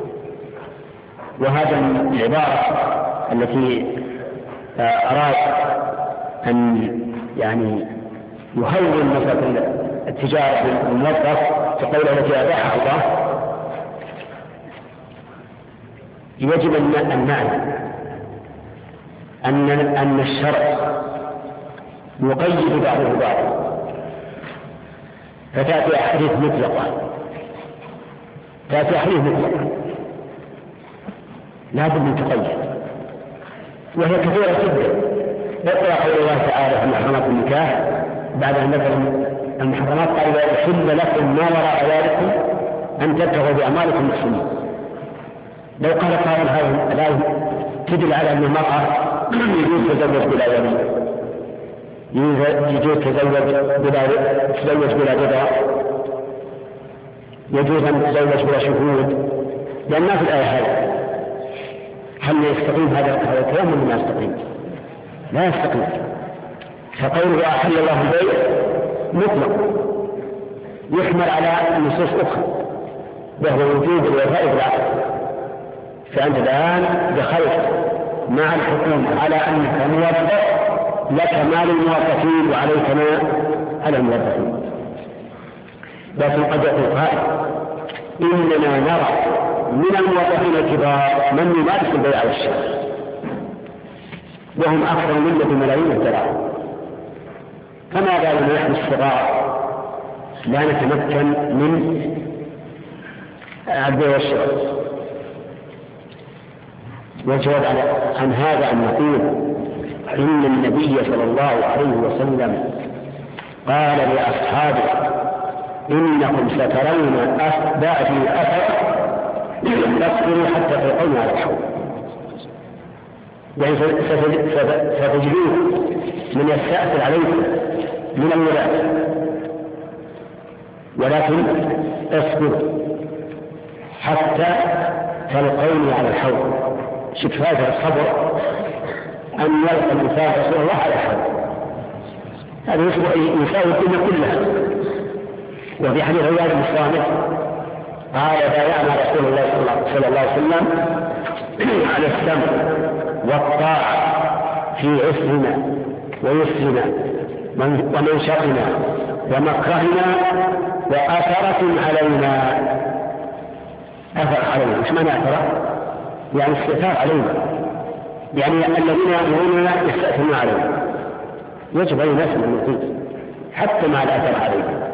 وهذا العبارة التي أراد أن يعني يهون مسألة التجارة بالموظف كقوله التي أباحها الله، يجب أن نعلم أن أن الشرع يقيد بعضه بعضا، فتأتي أحاديث مطلقة تأتي أحاديث مطلقة لا بد من تقيد، وهي كثيرة جدا. اقرأ قول الله تعالى في محرمات النكاح بعد أن ذكر المحرمات قال: وأحل لكم ما وراء ذلكم أن تبتغوا بأموالكم محسنين. لو قال قائل هذه الآية تدل على أن المرأة يجوز تزوج بلا ولي، يجوز تزوج بلا تزوج بلا رضا، يجوز أن تزوج بلا شهود، لأن ما في الآية هذا. هل يستقيم هذا الكلام ولا ما يستقيم؟ لا يستقيم. فقوله أحل الله البيع مطلق يحمل على نصوص أخرى وهو وجوب الوفاء بالعقد. فأنت الآن دخلت مع الحكومة على أنك موظف، لك مال الموظفين وعليك ما على الموظفين. لكن قد يقول قائل: إننا نرى من الموظفين الكبار من يمارس البيع والشراء وهم أكثر منا بملايين الدراهم، فما بالنا نحن الصغار لا نتمكن من البيع والشراء؟ والجواب عن هذا أن نقول إن النبي صلى الله عليه وسلم قال لأصحابه: إنكم سترون بعدي أثر فاصبروا حتى تلقون على الحوض. يعني ستجدون من يستأثر عليكم من الولاة، ولكن اصبروا حتى تلقوني على الحوض. شوف هذا الصبر أن يلقى الإنسان رسول الله على الحوض، هذا يساوي الدنيا كلها. وفي حديث عبادة بن الصامت قال بايعنا رسول الله صلى الله عليه وسلم على السمع والطاعة في عسرنا ويسرنا ومنشطنا ومكرهنا وأثرة علينا. أثر علينا مش معنى أثر؟ يعني استئثار علينا، يعني الذين يأمروننا يستأثرون علينا، يجب أن نسمع النصيحة حتى مع الأثر علينا.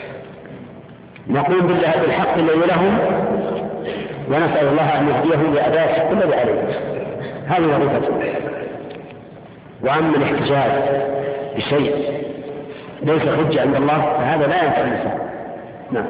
نقوم بالحق الذي لهم ونسأل الله أن يهديهم لأداء كل ذي عليهم، هذه وظيفته. وأما الاحتجاج بشيء ليس حجة عند الله فهذا لا ينفع الإنسان. نعم.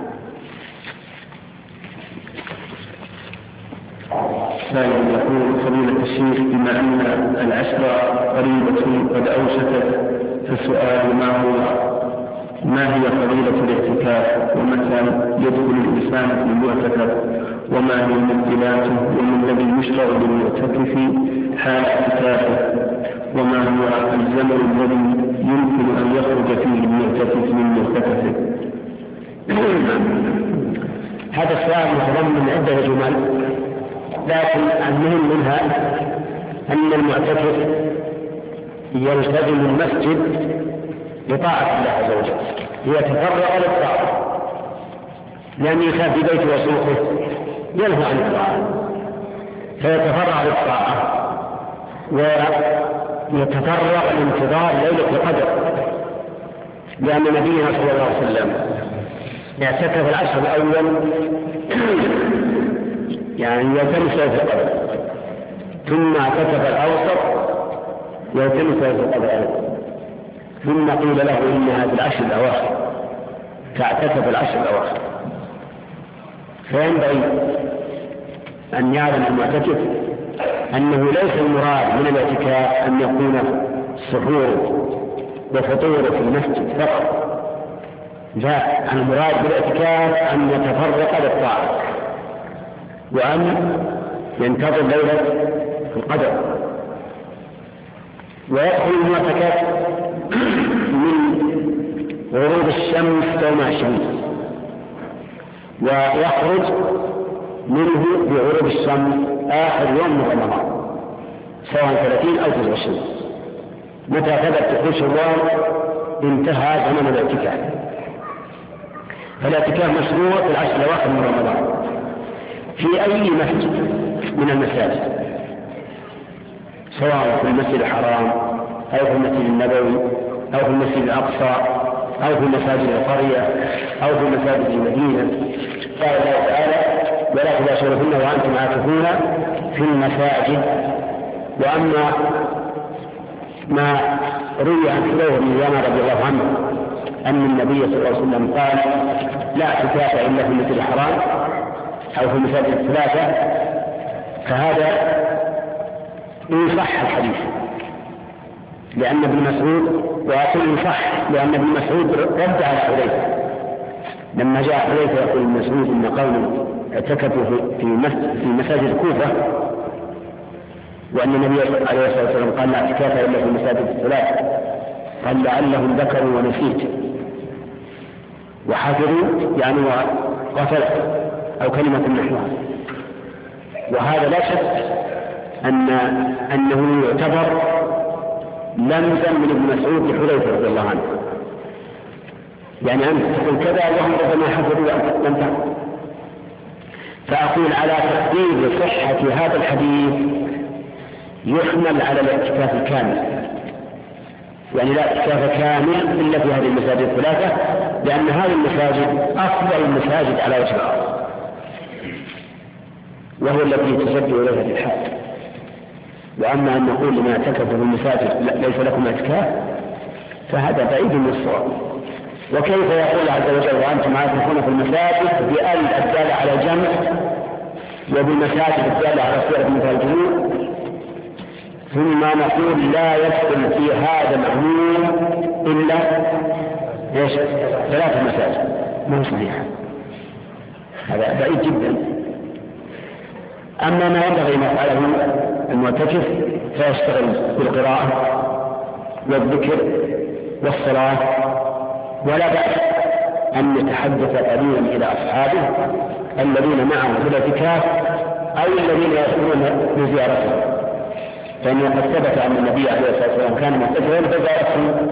ثانيا يقول فضيلة الشيخ بما أن العشر قريبة قد أوشكت، فالسؤال ما هو ما هي فضيلة الاعتكاف، ومتى يدخل الإنسان في المعتكف، وما هي مبطلاته، وما الذي يشرع للمعتكف حال اعتكافه، وما هو الزمن الذي يمكن أن يخرج فيه المعتكف من معتكفه. هذا السؤال متضمن عدة جمل، لكن المهم منها أن المعتكف يلتزم المسجد بطاعة الله عز وجل، يتفرغ للطاعة، لأن يخاف في بيته وسوقه ينهى عن الطاعة، فيتفرغ للطاعة ويتفرغ لانتظار ليلة القدر، لأن نبينا صلى الله عليه وسلم اعتكف العشر الأول يعني يلتمس ليلة القدر، ثم اعتكف الأوسط يلتمس ليلة القدر، ثم قيل له إنها في العشر الأواخر فاعتكف العشر الأواخر. فينبغي أن يعلم المعتكف أنه ليس المراد من الاعتكاف أن يكون سحور وفطور في المسجد فقط، لا، المراد بالاعتكاف أن يتفرق للطاعة وأن ينتظر ليلة القدر. ويدخل المعتكف من غروب الشمس يوم الشمس، ويخرج منه بغروب الشمس آخر يوم من رمضان سواء ثلاثين أو تسعة وعشرين. متى ثبت دخول شوال انتهى زمن الاعتكاف. فالاعتكاف مشروع في العشر الأواخر من رمضان في أي مسجد من المساجد، سواء في المسجد الحرام أو في المسجد النبوي أو في المسجد الأقصى أو في مساجد القرية أو في مساجد المدينة. قال الله تعالى ولا تباشروهن وأنتم عاكفون في المساجد. وأما ما روي عن حذيفة بن اليمان رضي الله عنه أن النبي صلى الله عليه وسلم قال لا اعتكاف إلا في المسجد الحرام أو في المساجد الثلاثة، فهذا إن صح الحديث، لأن ابن مسعود وأقول صح لأن ابن مسعود رد على حذيفة لما جاء حذيفة يقول ابن مسعود إن قوم اعتكفوا في في مساجد الكوفة، وأن النبي عليه الصلاة والسلام قال لا اعتكاف إلا في المساجد الثلاث، قال لعلهم ذكروا ونسيت وحفظوا يعني وقتلت أو كلمة نحوها. وهذا لا شك أن أنه يعتبر لمزا من ابن مسعود لحذيفة رضي الله عنه، يعني أنت تقول كذا وهم ربما حفظوا لم تقل. فأقول على تقدير صحة هذا الحديث يحمل على الاعتكاف الكامل، يعني لا اعتكاف كامل إلا في هذه المساجد الثلاثة، لأن هذه المساجد أفضل المساجد على وجه الأرض، وهو التي تسد إليها في الحق. وأما أن نقول لما اعتكفوا في المساجد ليس لكم اعتكاف فهذا بعيد من الصواب. وكيف يقول عز وجل وأنتم عاكفون في المساجد بأل الدالة على الجمع وبالمساجد الدالة على صيغة مثل الجموع؟ ثم نقول لا يدخل في هذا العموم إلا إيش؟ ثلاث مساجد. مو صحيح، هذا بعيد جدا. أما ما ينبغي أن يفعله المعتكف فيشتغل بالقراءة والذكر والصلاة، ولا بأس أن يتحدث قليلا إلى أصحابه الذين معه في الاعتكاف أو الذين يأتون لزيارته، فإنه قد ثبت أن النبي عليه الصلاة والسلام كان معتكفا فزارته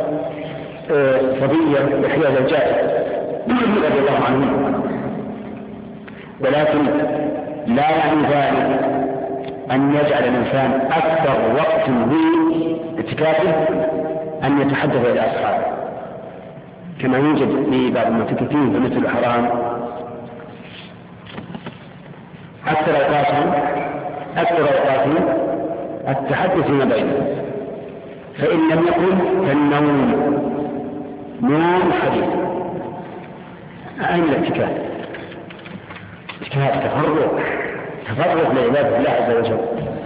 صبية يحيى زوجاته رضي الله عنه. ولكن لا يعني ذلك أن يجعل الإنسان أكثر وقت في اعتكافه أن يتحدث إلى أصحابه، كما يوجد في بعض المعتكفين بمثل الحرام أكثر أوقاتهم أكثر أوقاتهم التحدث فيما بينهم، فإن لم يكن فالنوم نوم حديث. أين الاعتكاف؟ اعتكاف تفرغ تفرغ لعبادة الله عز وجل.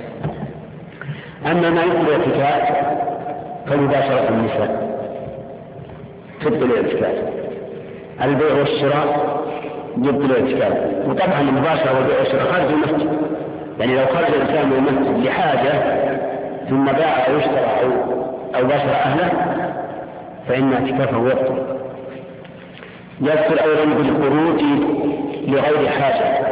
أما ما يقول الاعتكاف فمباشرة النساء تبطل الاعتكاف، البيع والشراء يبطل الاعتكاف. وطبعا المباشرة والبيع والشراء خارج المسجد، يعني لو خرج الإنسان من المسجد لحاجة ثم باع أو اشترى أو أو باشر أهله فإن اعتكافه يبطل. يبطل أيضا بالخروج لغير حاجة،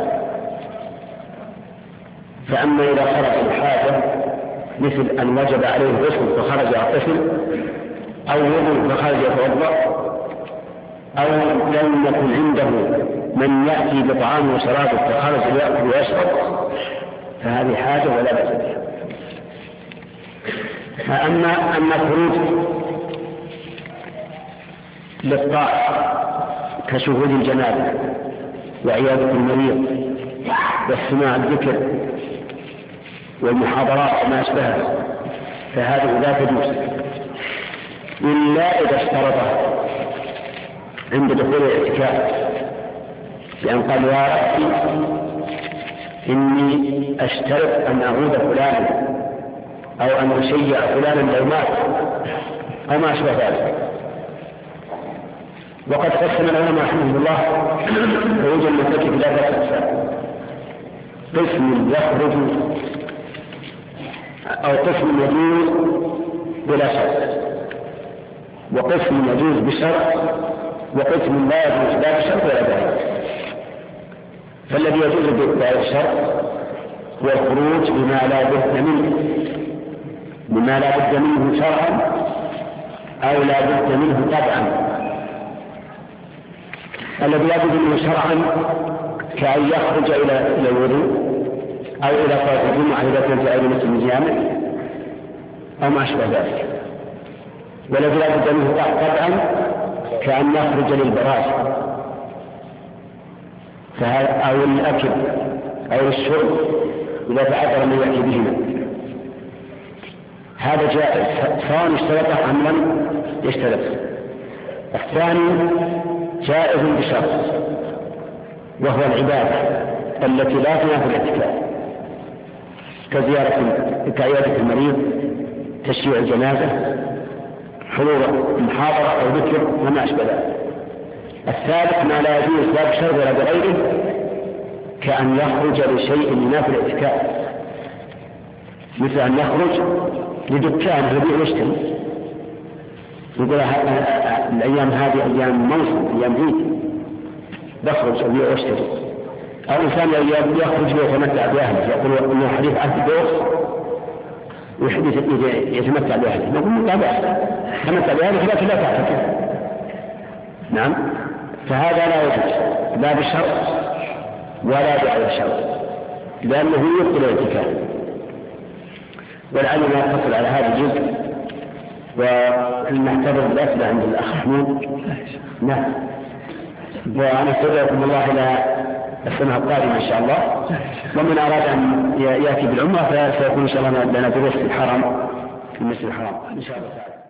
فأما إذا خرج الحاجة مثل أن وجب عليه الغسل فخرج يغتسل، أو وضوء فخرج يتوضأ، أو لم يكن عنده من يأتي بطعام وشراب فخرج يأكل ويشرب، فهذه حاجة ولا بأس بها. فأما أما الخروج للطاعة كشهود الجنازة وعيادة المريض واستماع الذكر والمحاضرات وما أشبهها فهذه لا تجوز إلا إذا اشترطها عند دخول الاعتكاف، لأن قال يا ربي إني أشترط أن أعود فلانا أو أن أشيع فلانا لو مات أو ما أشبه ذلك. وقد قسم العلماء رحمه الله خروج المعتكف إلى ثلاثة أقسام: قسم يخرج أو قسم يجوز بلا شرط، وقسم يجوز بشرط، وقسم لا يجوز لا بشرط ولا بشرط. فالذي يجوز بالشرط هو الخروج بما لا بد منه بما لا بد منه شرعا أو لا بد منه طبعا. الذي لا بد منه شرعا كأن يخرج إلى الوضوء أو إلى صلاة الجمعة إذا كنت أيضا من جامع أو ما أشبه ذلك. والذي لا بد منه طبعا كأن يخرج للبراز أو الأكل أو الشرب إذا تعذر من يأتي بهما، هذا جائز سواء اشترط أم لم يشترط. الثاني جائز بشرط وهو العبادة التي لا تنافي الاعتكاف، كزيارة كعيادة المريض، تشييع الجنازة، حضور محاضرة أو ذكر وما أشبه ذلك. الثالث ما لا يجوز لا بشرط ولا بغيره كأن يخرج لشيء ينافي الاعتكاف، مثل أن يخرج لدكان يبيع ويشتري، يقول الأيام هذه أيام موسم أيام عيد بخرج أبيع واشتري، أو إنسان يخرج ويتمتع بأهله، يقول إنه حديث عهد الدوس وحديث يتمتع بأهله، نقول لا بأس تمتع بأهله لكن لا تعتكف. نعم، فهذا لا يجوز لا بشرط ولا بغير شرط لأنه يبطل الاعتكاف. ولعلنا نقتصر على هذا الجزء ونعتبر الأسئلة عند الأخ محمود. نعم، ونستودعكم الله إلى السنة القادمة إن شاء الله. ومن أراد أن يأتي بالعمرة فسيكون إن شاء الله لنا دروس في الحرم في المسجد الحرام إن شاء الله تعالى.